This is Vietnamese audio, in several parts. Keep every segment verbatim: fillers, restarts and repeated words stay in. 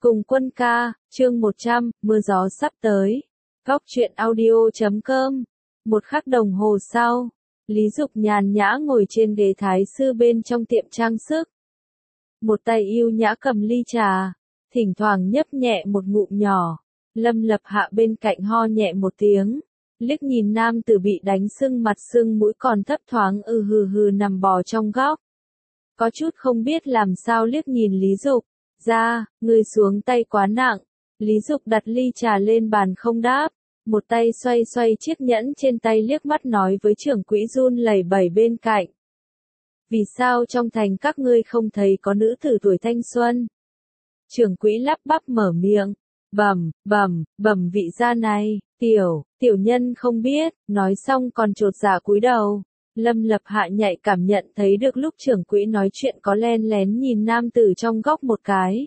Cùng quân ca, chương một trăm, mưa gió sắp tới. Góc truyện audio chấm com. Một khắc đồng hồ sau, Lý Dục nhàn nhã ngồi trên ghế thái sư bên trong tiệm trang sức. Một tay yêu nhã cầm ly trà, thỉnh thoảng nhấp nhẹ một ngụm nhỏ. Lâm Lập Hạ bên cạnh ho nhẹ một tiếng, liếc nhìn nam tử bị đánh sưng mặt sưng mũi còn thấp thoáng ư hừ hừ nằm bò trong góc. Có chút không biết làm sao liếc nhìn Lý Dục. Ra, ngươi xuống tay quá nặng. Lý Dục đặt ly trà lên bàn không đáp, một tay xoay xoay chiếc nhẫn trên tay liếc mắt nói với trưởng quỹ run lẩy bẩy bên cạnh. Vì sao trong thành các ngươi không thấy có nữ tử tuổi thanh xuân? Trưởng quỹ lắp bắp mở miệng, bẩm, bẩm, bẩm vị gia này, tiểu, tiểu nhân không biết, nói xong còn chột dạ cúi đầu. Lâm Lập Hạ nhạy cảm nhận thấy được lúc trưởng quỹ nói chuyện có len lén nhìn nam tử trong góc một cái.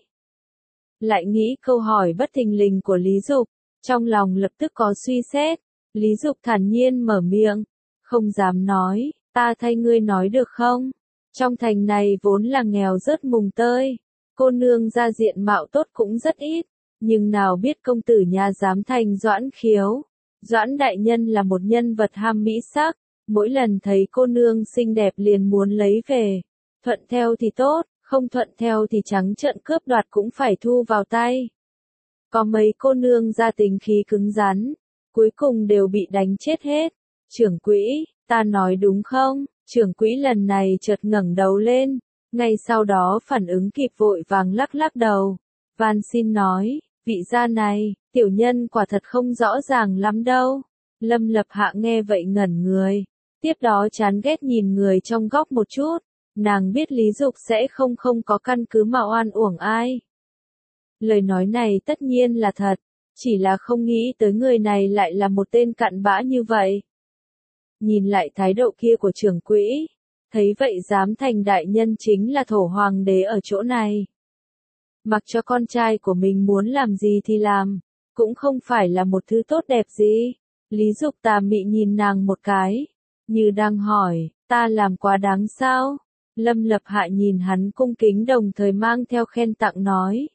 Lại nghĩ câu hỏi bất thình lình của Lý Dục, trong lòng lập tức có suy xét. Lý Dục thản nhiên mở miệng, không dám nói, ta thay ngươi nói được không? Trong thành này vốn là nghèo rớt mùng tơi, cô nương ra diện mạo tốt cũng rất ít, nhưng nào biết công tử nhà dám thành Doãn Khiếu. Doãn đại nhân là một nhân vật ham mỹ sắc. Mỗi lần thấy cô nương xinh đẹp liền muốn lấy về, thuận theo thì tốt, không thuận theo thì trắng trợn cướp đoạt cũng phải thu vào tay. Có mấy cô nương ra tính khí cứng rắn, cuối cùng đều bị đánh chết hết. Trưởng quỹ, ta nói đúng không? Trưởng quỹ lần này chợt ngẩng đầu lên, ngay sau đó phản ứng kịp vội vàng lắc lắc đầu. Van xin nói, vị gia này, tiểu nhân quả thật không rõ ràng lắm đâu. Lâm Lập Hạ nghe vậy ngẩn người. Tiếp đó chán ghét nhìn người trong góc một chút, nàng biết Lý Dục sẽ không không có căn cứ mà oan uổng ai. Lời nói này tất nhiên là thật, chỉ là không nghĩ tới người này lại là một tên cặn bã như vậy. Nhìn lại thái độ kia của trưởng quỹ, thấy vậy dám thành đại nhân chính là thổ hoàng đế ở chỗ này. Mặc cho con trai của mình muốn làm gì thì làm, cũng không phải là một thứ tốt đẹp gì. Lý Dục tà mị nhìn nàng một cái, như đang hỏi, ta làm quá đáng sao? Lâm Lập Hạ nhìn hắn cung kính đồng thời mang theo khen tặng nói.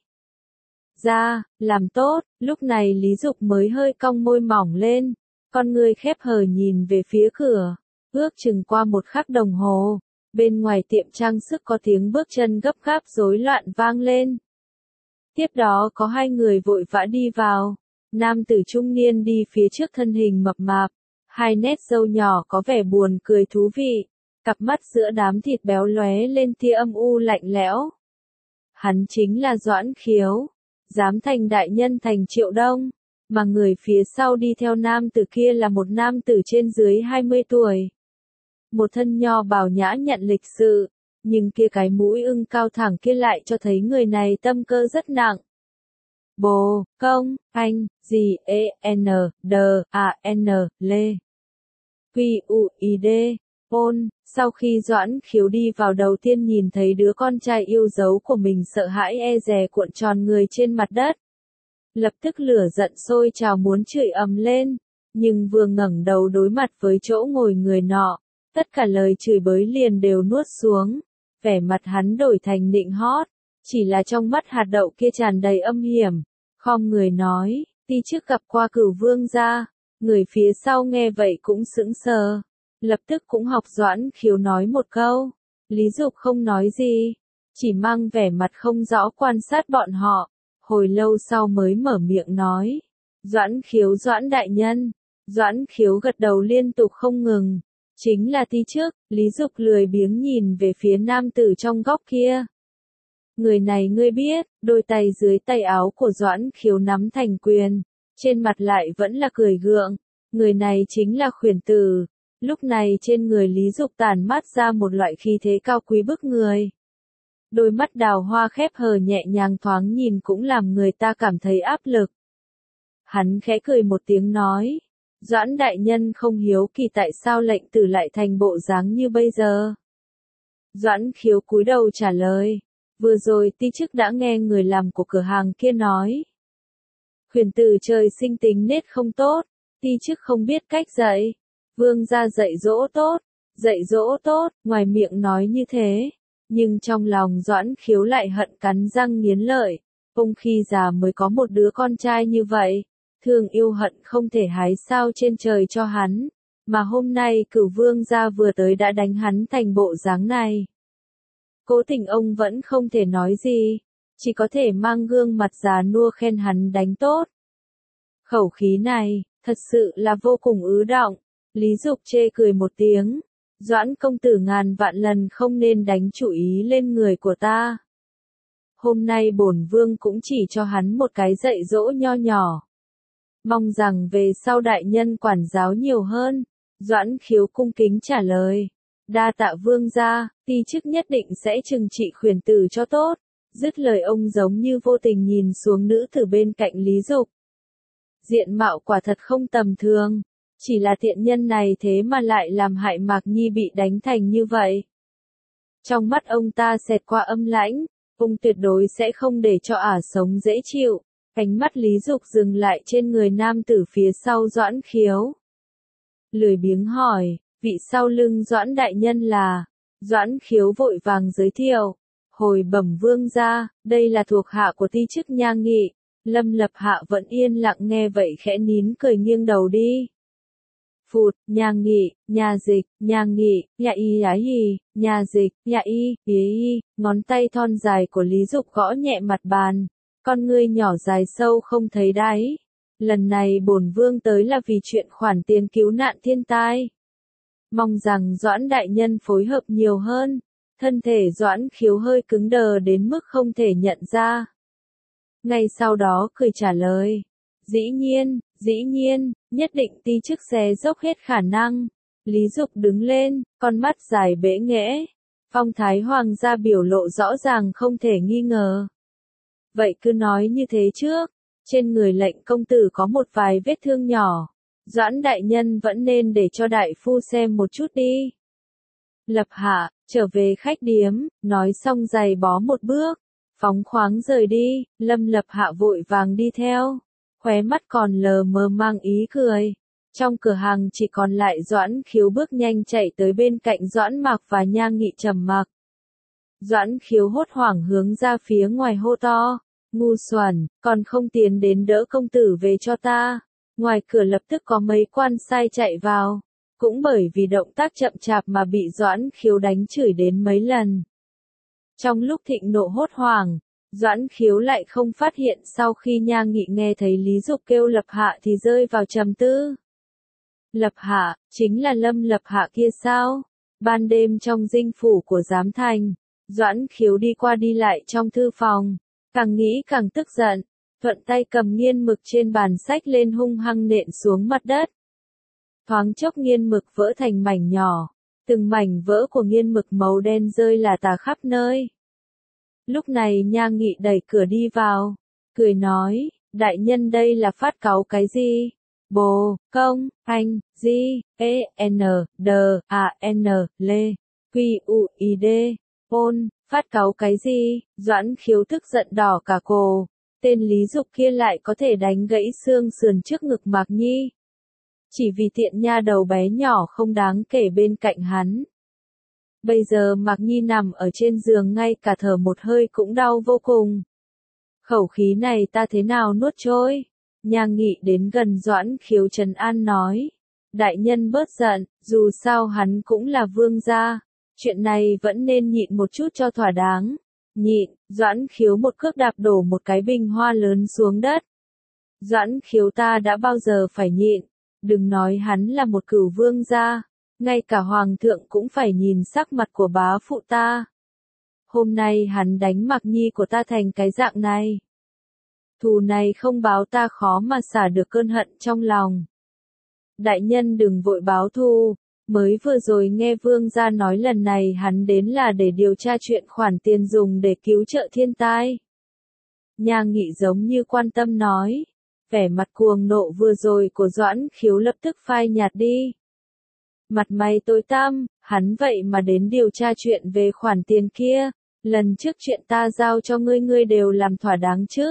Ra, làm tốt, lúc này Lý Dục mới hơi cong môi mỏng lên, con người khép hờ nhìn về phía cửa, ước chừng qua một khắc đồng hồ, bên ngoài tiệm trang sức có tiếng bước chân gấp gáp rối loạn vang lên. Tiếp đó có hai người vội vã đi vào, nam tử trung niên đi phía trước thân hình mập mạp. Hai nét râu nhỏ có vẻ buồn cười thú vị, cặp mắt giữa đám thịt béo lóe lên tia âm u lạnh lẽo. Hắn chính là Doãn Khiếu, dám thành đại nhân thành Triệu Đông, mà người phía sau đi theo nam tử kia là một nam tử trên dưới hai mươi tuổi. Một thân nho bào nhã nhặn lịch sự, nhưng kia cái mũi ưng cao thẳng kia lại cho thấy người này tâm cơ rất nặng. Bồ, công, anh, gì, e, n, d, a, n, lê. Quy, u, i, d, ôn, sau khi Doãn Khiếu đi vào đầu tiên nhìn thấy đứa con trai yêu dấu của mình sợ hãi e dè cuộn tròn người trên mặt đất. Lập tức lửa giận sôi trào muốn chửi ầm lên, nhưng vừa ngẩng đầu đối mặt với chỗ ngồi người nọ, tất cả lời chửi bới liền đều nuốt xuống, vẻ mặt hắn đổi thành nịnh hót, chỉ là trong mắt hạt đậu kia tràn đầy âm hiểm. Khom người nói, ti trước gặp qua Cửu vương gia. Người phía sau nghe vậy cũng sững sờ, lập tức cũng học Doãn Khiếu nói một câu. Lý Dục không nói gì, chỉ mang vẻ mặt không rõ quan sát bọn họ, hồi lâu sau mới mở miệng nói. Doãn Khiếu Doãn đại nhân. Doãn Khiếu gật đầu liên tục không ngừng, chính là ti trước. Lý Dục lười biếng nhìn về phía nam tử trong góc kia. Người này ngươi biết, đôi tay dưới tay áo của Doãn Khiếu nắm thành quyền, trên mặt lại vẫn là cười gượng. Người này chính là Khuyển Tử. Lúc này trên người Lý Dục tản mát ra một loại khí thế cao quý bức người. Đôi mắt đào hoa khép hờ nhẹ nhàng thoáng nhìn cũng làm người ta cảm thấy áp lực. Hắn khẽ cười một tiếng nói, Doãn đại nhân không hiếu kỳ tại sao lệnh tử lại thành bộ dáng như bây giờ. Doãn Khiếu cúi đầu trả lời. Vừa rồi ti chức đã nghe người làm của cửa hàng kia nói. Khuyển Tử trời sinh tính nết không tốt, ti chức không biết cách dạy. Vương gia dạy dỗ tốt, dạy dỗ tốt, ngoài miệng nói như thế, nhưng trong lòng Doãn Khiếu lại hận cắn răng nghiến lợi. Ông khi già mới có một đứa con trai như vậy, thương yêu hận không thể hái sao trên trời cho hắn, mà hôm nay Cửu Vương gia vừa tới đã đánh hắn thành bộ dáng này. Cố Tình ông vẫn không thể nói gì, chỉ có thể mang gương mặt già nua khen hắn đánh tốt. Khẩu khí này, thật sự là vô cùng ứ động. Lý Dục chê cười một tiếng, Doãn công tử ngàn vạn lần không nên đánh chủ ý lên người của ta. Hôm nay bổn vương cũng chỉ cho hắn một cái dạy dỗ nho nhỏ. Mong rằng về sau đại nhân quản giáo nhiều hơn. Doãn Khiếu cung kính trả lời. Đa tạ vương gia, ti chức nhất định sẽ trừng trị khuyển tử cho tốt. Dứt lời ông giống như vô tình nhìn xuống nữ tử bên cạnh Lý Dục. Diện mạo quả thật không tầm thường. Chỉ là tiện nhân này thế mà lại làm hại Mạc Nhi bị đánh thành như vậy. Trong mắt ông ta xẹt qua âm lãnh, ông tuyệt đối sẽ không để cho ả sống dễ chịu. Ánh mắt Lý Dục dừng lại trên người nam tử phía sau Doãn Khiếu. Lười biếng hỏi, vị sau lưng Doãn đại nhân là? Doãn Khiếu vội vàng giới thiệu. Hồi bẩm vương gia, đây là thuộc hạ của ti chức Nha Nghị. Lâm Lập Hạ vẫn yên lặng nghe vậy khẽ nín cười nghiêng đầu đi. Phụt, Nha Nghị, Nha Dịch, Nha Nghị, Nha Y Ái Y, Nha Dịch, Nha Y, Y Y, ngón tay thon dài của Lý Dục gõ nhẹ mặt bàn, con ngươi nhỏ dài sâu không thấy đáy. Lần này bổn vương tới là vì chuyện khoản tiền cứu nạn thiên tai. Mong rằng Doãn đại nhân phối hợp nhiều hơn. Thân thể Doãn Khiếu hơi cứng đờ đến mức không thể nhận ra. Ngay sau đó cười trả lời. Dĩ nhiên, dĩ nhiên, nhất định ti chức xé dốc hết khả năng. Lý Dục đứng lên, con mắt dài bẽ nghẽ. Phong thái hoàng gia biểu lộ rõ ràng không thể nghi ngờ. Vậy cứ nói như thế trước, trên người lệnh công tử có một vài vết thương nhỏ. Doãn đại nhân vẫn nên để cho đại phu xem một chút đi. Lập Hạ, trở về khách điếm, nói xong giày bó một bước, phóng khoáng rời đi, Lâm Lập Hạ vội vàng đi theo, khóe mắt còn lờ mờ mang ý cười. Trong cửa hàng chỉ còn lại Doãn Khiếu bước nhanh chạy tới bên cạnh Doãn Mạc và Nha Nghị trầm mặc. Doãn Khiếu hốt hoảng hướng ra phía ngoài hô to, ngu xuẩn, còn không tiến đến đỡ công tử về cho ta. Ngoài cửa lập tức có mấy quan sai chạy vào, cũng bởi vì động tác chậm chạp mà bị Doãn Khiếu đánh chửi đến mấy lần. Trong lúc thịnh nộ hốt hoảng, Doãn Khiếu lại không phát hiện sau khi Nha Nghị nghe thấy Lý Dục kêu Lập Hạ thì rơi vào trầm tư. Lập Hạ, chính là Lâm Lập Hạ kia sao? Ban đêm trong dinh phủ của Giám Thành, Doãn Khiếu đi qua đi lại trong thư phòng, càng nghĩ càng tức giận, thuận tay cầm nghiên mực trên bàn sách lên hung hăng nện xuống mặt đất. Thoáng chốc nghiên mực vỡ thành mảnh nhỏ, từng mảnh vỡ của nghiên mực màu đen rơi lả tả khắp nơi. Lúc này Nha Nghị đẩy cửa đi vào, cười nói, đại nhân đây là phát cáu cái gì? Bồ, công, anh, di, e, n, d, a, n, lê, quy, u, i, d, ôn, phát cáu cái gì? Doãn Khiếu tức giận đỏ cả cổ, tên Lý Dục kia lại có thể đánh gãy xương sườn trước ngực Mạc Nhi. Chỉ vì tiện nha đầu bé nhỏ không đáng kể bên cạnh hắn. Bây giờ Mạc Nhi nằm ở trên giường ngay cả thở một hơi cũng đau vô cùng. Khẩu khí này ta thế nào nuốt trôi? Nha Nghị đến gần Doãn Khiếu trấn an nói. Đại nhân bớt giận, dù sao hắn cũng là vương gia. Chuyện này vẫn nên nhịn một chút cho thỏa đáng. Nhịn, Doãn Khiếu một cước đạp đổ một cái bình hoa lớn xuống đất. Doãn Khiếu ta đã bao giờ phải nhịn. Đừng nói hắn là một cửu vương gia. Ngay cả hoàng thượng cũng phải nhìn sắc mặt của bá phụ ta. Hôm nay hắn đánh Mạc Nhi của ta thành cái dạng này. Thù này không báo ta khó mà xả được cơn hận trong lòng. Đại nhân đừng vội báo thù, mới vừa rồi nghe vương gia nói lần này hắn đến là để điều tra chuyện khoản tiền dùng để cứu trợ thiên tai. Nha Nghị giống như quan tâm nói, vẻ mặt cuồng nộ vừa rồi của Doãn Khiếu lập tức phai nhạt đi. Mặt mày tối tăm, hắn vậy mà đến điều tra chuyện về khoản tiền kia, lần trước chuyện ta giao cho ngươi ngươi đều làm thỏa đáng chứ.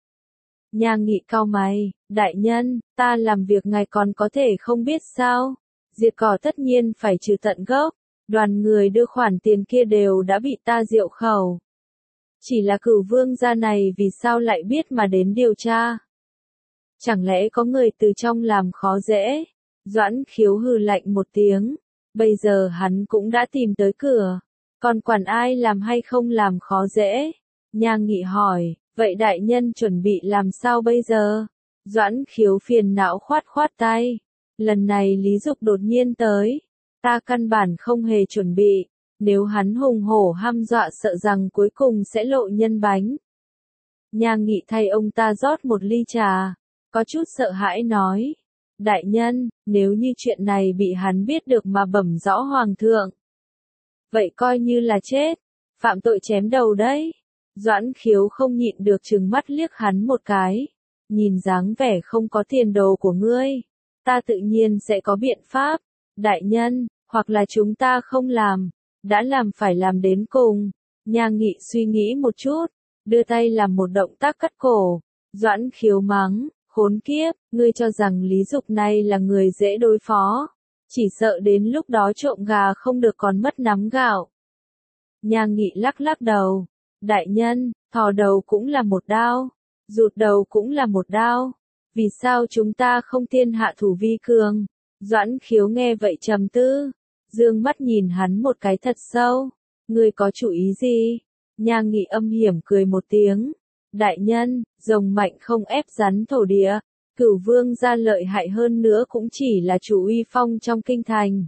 Nha Nghị cau mày, đại nhân, ta làm việc ngài còn có thể không biết sao, diệt cỏ tất nhiên phải trừ tận gốc, đoàn người đưa khoản tiền kia đều đã bị ta diệu khẩu. Chỉ là Cửu Vương gia này vì sao lại biết mà đến điều tra? Chẳng lẽ có người từ trong làm khó dễ? Doãn Khiếu hừ lạnh một tiếng. Bây giờ hắn cũng đã tìm tới cửa. Còn quản ai làm hay không làm khó dễ? Nha Nghị hỏi, vậy đại nhân chuẩn bị làm sao bây giờ? Doãn Khiếu phiền não khoát khoát tay. Lần này Lý Dục đột nhiên tới. Ta căn bản không hề chuẩn bị. Nếu hắn hùng hổ hăm dọa sợ rằng cuối cùng sẽ lộ nhân bánh. Nha Nghị thay ông ta rót một ly trà. Có chút sợ hãi nói. Đại nhân, nếu như chuyện này bị hắn biết được mà bẩm rõ hoàng thượng. Vậy coi như là chết. Phạm tội chém đầu đấy. Doãn Khiếu không nhịn được trừng mắt liếc hắn một cái. Nhìn dáng vẻ không có tiền đồ của ngươi. Ta tự nhiên sẽ có biện pháp. Đại nhân, hoặc là chúng ta không làm. Đã làm phải làm đến cùng. Nha Nghị suy nghĩ một chút. Đưa tay làm một động tác cắt cổ. Doãn Khiếu mắng. Khốn kiếp, ngươi cho rằng Lý Dục này là người dễ đối phó. Chỉ sợ đến lúc đó trộm gà không được còn mất nắm gạo. Nha Nghị lắc lắc đầu. Đại nhân, thò đầu cũng là một đao. Rụt đầu cũng là một đao. Vì sao chúng ta không tiên hạ thủ vi cường? Doãn Khiếu nghe vậy trầm tư. Dương mắt nhìn hắn một cái thật sâu. Ngươi có chủ ý gì? Nha Nghị âm hiểm cười một tiếng. Đại nhân, rồng mạnh không ép rắn thổ địa. Cửu Vương gia lợi hại hơn nữa cũng chỉ là chủ uy phong trong kinh thành.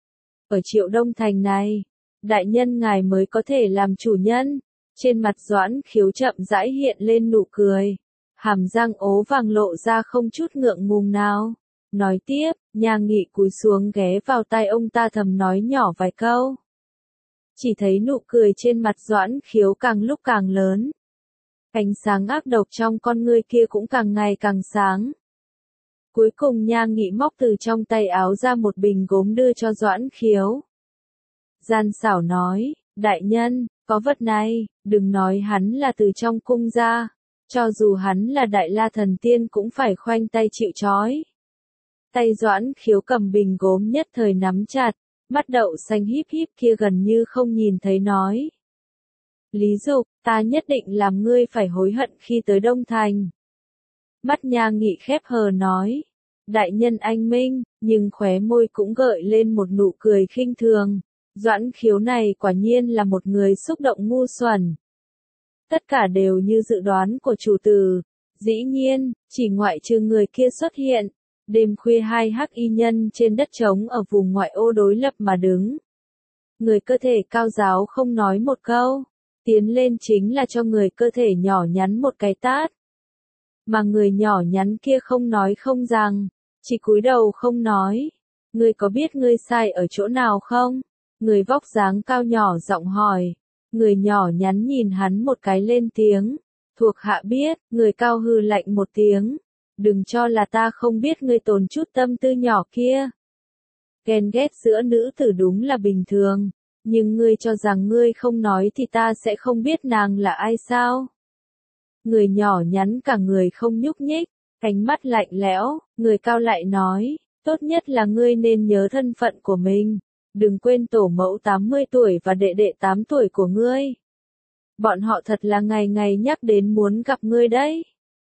Ở Triệu Đông Thành này, đại nhân ngài mới có thể làm chủ nhân. Trên mặt Doãn Khiếu chậm rãi hiện lên nụ cười. Hàm răng ố vàng lộ ra không chút ngượng ngùng nào. Nói tiếp, Nha Nghị cúi xuống ghé vào tai ông ta thầm nói nhỏ vài câu. Chỉ thấy nụ cười trên mặt Doãn Khiếu càng lúc càng lớn. Ánh sáng ác độc trong con ngươi kia cũng càng ngày càng sáng. Cuối cùng Nha Nghị móc từ trong tay áo ra một bình gốm đưa cho Doãn Khiếu. Gian xảo nói, đại nhân, có vật này, đừng nói hắn là từ trong cung ra. Cho dù hắn là đại la thần tiên cũng phải khoanh tay chịu trói. Tay Doãn Khiếu cầm bình gốm nhất thời nắm chặt, mắt đậu xanh híp híp kia gần như không nhìn thấy nói. Lý Dục, ta nhất định làm ngươi phải hối hận khi tới Đông Thành. Mắt Nha Nghị khép hờ nói. Đại nhân anh minh, nhưng khóe môi cũng gợi lên một nụ cười khinh thường. Doãn Khiếu này quả nhiên là một người xúc động ngu xuẩn. Tất cả đều như dự đoán của chủ tử. Dĩ nhiên, chỉ ngoại trừ người kia xuất hiện. Đêm khuya hai hắc y nhân trên đất trống ở vùng ngoại ô đối lập mà đứng. Người cơ thể cao giáo không nói một câu. Tiến lên chính là cho người cơ thể nhỏ nhắn một cái tát. Mà người nhỏ nhắn kia không nói không rằng, chỉ cúi đầu không nói. Ngươi có biết ngươi sai ở chỗ nào không? Người vóc dáng cao nhỏ giọng hỏi. Người nhỏ nhắn nhìn hắn một cái lên tiếng. Thuộc hạ biết, người cao hừ lạnh một tiếng. Đừng cho là ta không biết ngươi tồn chút tâm tư nhỏ kia. Ghen ghét giữa nữ tử đúng là bình thường. Nhưng ngươi cho rằng ngươi không nói thì ta sẽ không biết nàng là ai sao? Người nhỏ nhắn cả người không nhúc nhích, cánh mắt lạnh lẽo, người cao lại nói, tốt nhất là ngươi nên nhớ thân phận của mình. Đừng quên tổ mẫu tám mươi tuổi và đệ đệ tám tuổi của ngươi. Bọn họ thật là ngày ngày nhắc đến muốn gặp ngươi đấy.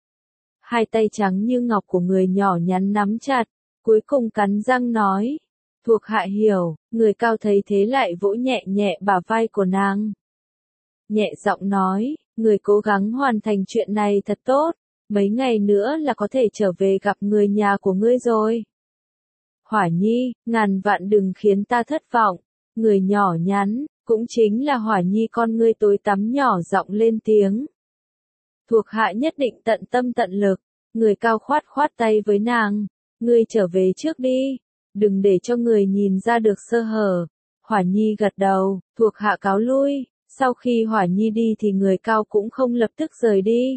Hai tay trắng như ngọc của người nhỏ nhắn nắm chặt, cuối cùng cắn răng nói. Thuộc hạ hiểu, người cao thấy thế lại vỗ nhẹ nhẹ bả vai của nàng. Nhẹ giọng nói, người cố gắng hoàn thành chuyện này thật tốt, mấy ngày nữa là có thể trở về gặp người nhà của ngươi rồi. Hỏa Nhi, ngàn vạn đừng khiến ta thất vọng, người nhỏ nhắn, cũng chính là Hỏa Nhi con ngươi tối tắm nhỏ giọng lên tiếng. Thuộc hạ nhất định tận tâm tận lực, người cao khoát khoát tay với nàng, ngươi trở về trước đi. Đừng để cho người nhìn ra được sơ hở. Hỏa Nhi gật đầu, thuộc hạ cáo lui. Sau khi Hỏa Nhi đi thì người cao cũng không lập tức rời đi.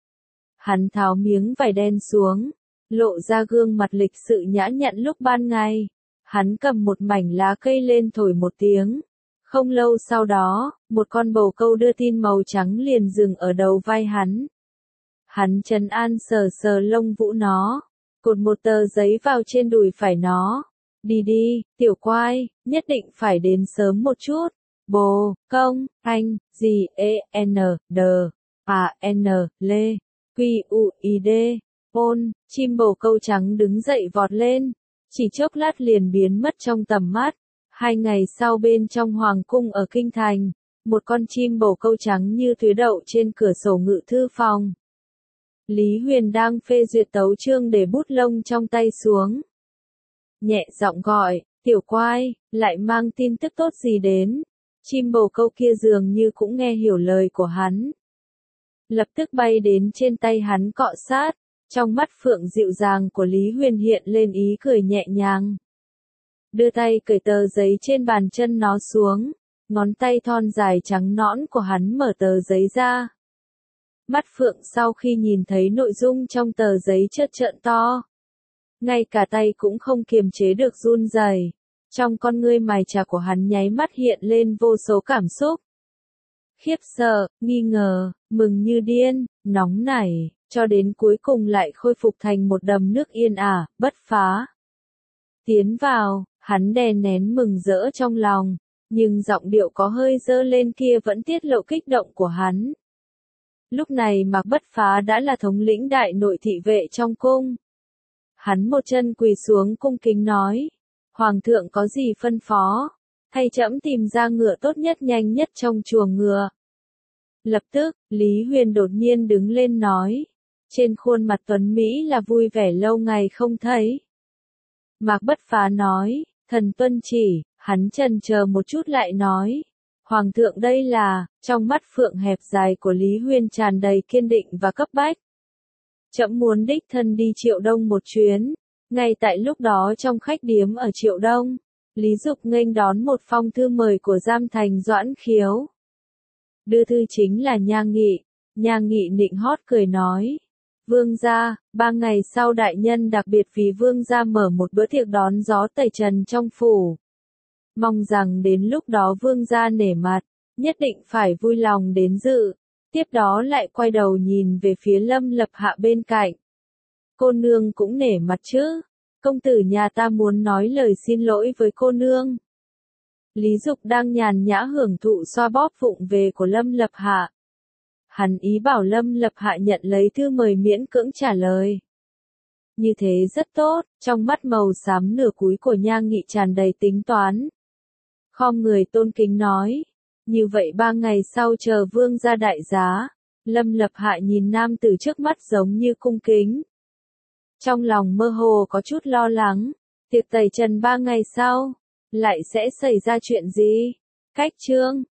Hắn tháo miếng vải đen xuống, lộ ra gương mặt lịch sự nhã nhặn lúc ban ngày. Hắn cầm một mảnh lá cây lên thổi một tiếng. Không lâu sau đó, một con bồ câu đưa tin màu trắng liền dừng ở đầu vai hắn. Hắn trấn an sờ sờ lông vũ nó. Cột một tờ giấy vào trên đùi phải nó. Đi đi, tiểu quai, nhất định phải đến sớm một chút. bồ, công, anh, gì, e, n, d, a, n, lê, quy, u, i, d, ôn, chim bồ câu trắng đứng dậy vọt lên, chỉ chốc lát liền biến mất trong tầm mắt. Hai ngày sau bên trong hoàng cung ở Kinh Thành, một con chim bồ câu trắng như tuyết đậu trên cửa sổ ngự thư phòng. Lý Huyền đang phê duyệt tấu chương để bút lông trong tay xuống. Nhẹ giọng gọi, tiểu quai, lại mang tin tức tốt gì đến? Chim bồ câu kia dường như cũng nghe hiểu lời của hắn. Lập tức bay đến trên tay hắn cọ sát, trong mắt phượng dịu dàng của Lý Huyền hiện lên ý cười nhẹ nhàng. Đưa tay cởi tờ giấy trên bàn chân nó xuống, ngón tay thon dài trắng nõn của hắn mở tờ giấy ra. Mắt phượng sau khi nhìn thấy nội dung trong tờ giấy chớp trợn to. Ngay cả tay cũng không kiềm chế được run rẩy. Trong con ngươi mài chà của hắn nháy mắt hiện lên vô số cảm xúc. Khiếp sợ, nghi ngờ, mừng như điên, nóng nảy, cho đến cuối cùng lại khôi phục thành một đầm nước yên ả, bất phá. Tiến vào, hắn đè nén mừng rỡ trong lòng, nhưng giọng điệu có hơi dơ lên kia vẫn tiết lộ kích động của hắn. Lúc này Mạc Bất Phá đã là thống lĩnh đại nội thị vệ trong cung. Hắn một chân quỳ xuống cung kính nói, Hoàng thượng có gì phân phó, hay trẫm tìm ra ngựa tốt nhất nhanh nhất trong chuồng ngựa. Lập tức, Lý Huyền đột nhiên đứng lên nói, trên khuôn mặt tuấn Mỹ là vui vẻ lâu ngày không thấy. Mạc Bất Phá nói, thần tuân chỉ, hắn chần chờ một chút lại nói, Hoàng thượng đây là, trong mắt phượng hẹp dài của Lý Huyền tràn đầy kiên định và cấp bách. Trẫm muốn đích thân đi Triệu Đông một chuyến, ngay tại lúc đó trong khách điếm ở Triệu Đông, Lý Dục nghênh đón một phong thư mời của Giam Thành Doãn Khiếu. Đưa thư chính là Nha Nghị, Nha Nghị nịnh hót cười nói, Vương gia, ba ngày sau đại nhân đặc biệt vì Vương gia mở một bữa tiệc đón gió tẩy trần trong phủ. Mong rằng đến lúc đó Vương gia nể mặt, nhất định phải vui lòng đến dự. Tiếp đó lại quay đầu nhìn về phía Lâm Lập Hạ bên cạnh. Cô nương cũng nể mặt chứ, công tử nhà ta muốn nói lời xin lỗi với cô nương. Lý Dục đang nhàn nhã hưởng thụ xoa bóp vụng về của Lâm Lập Hạ. Hắn ý bảo Lâm Lập Hạ nhận lấy thư mời miễn cưỡng trả lời. Như thế rất tốt, trong mắt màu xám nửa cúi của Nha Nghị tràn đầy tính toán. Khom người tôn kính nói, như vậy ba ngày sau chờ Vương gia đại giá. Lâm Lập Hạ nhìn nam tử trước mắt giống như cung kính. Trong lòng mơ hồ có chút lo lắng, tiệc tẩy trần ba ngày sau, lại sẽ xảy ra chuyện gì? Cách chương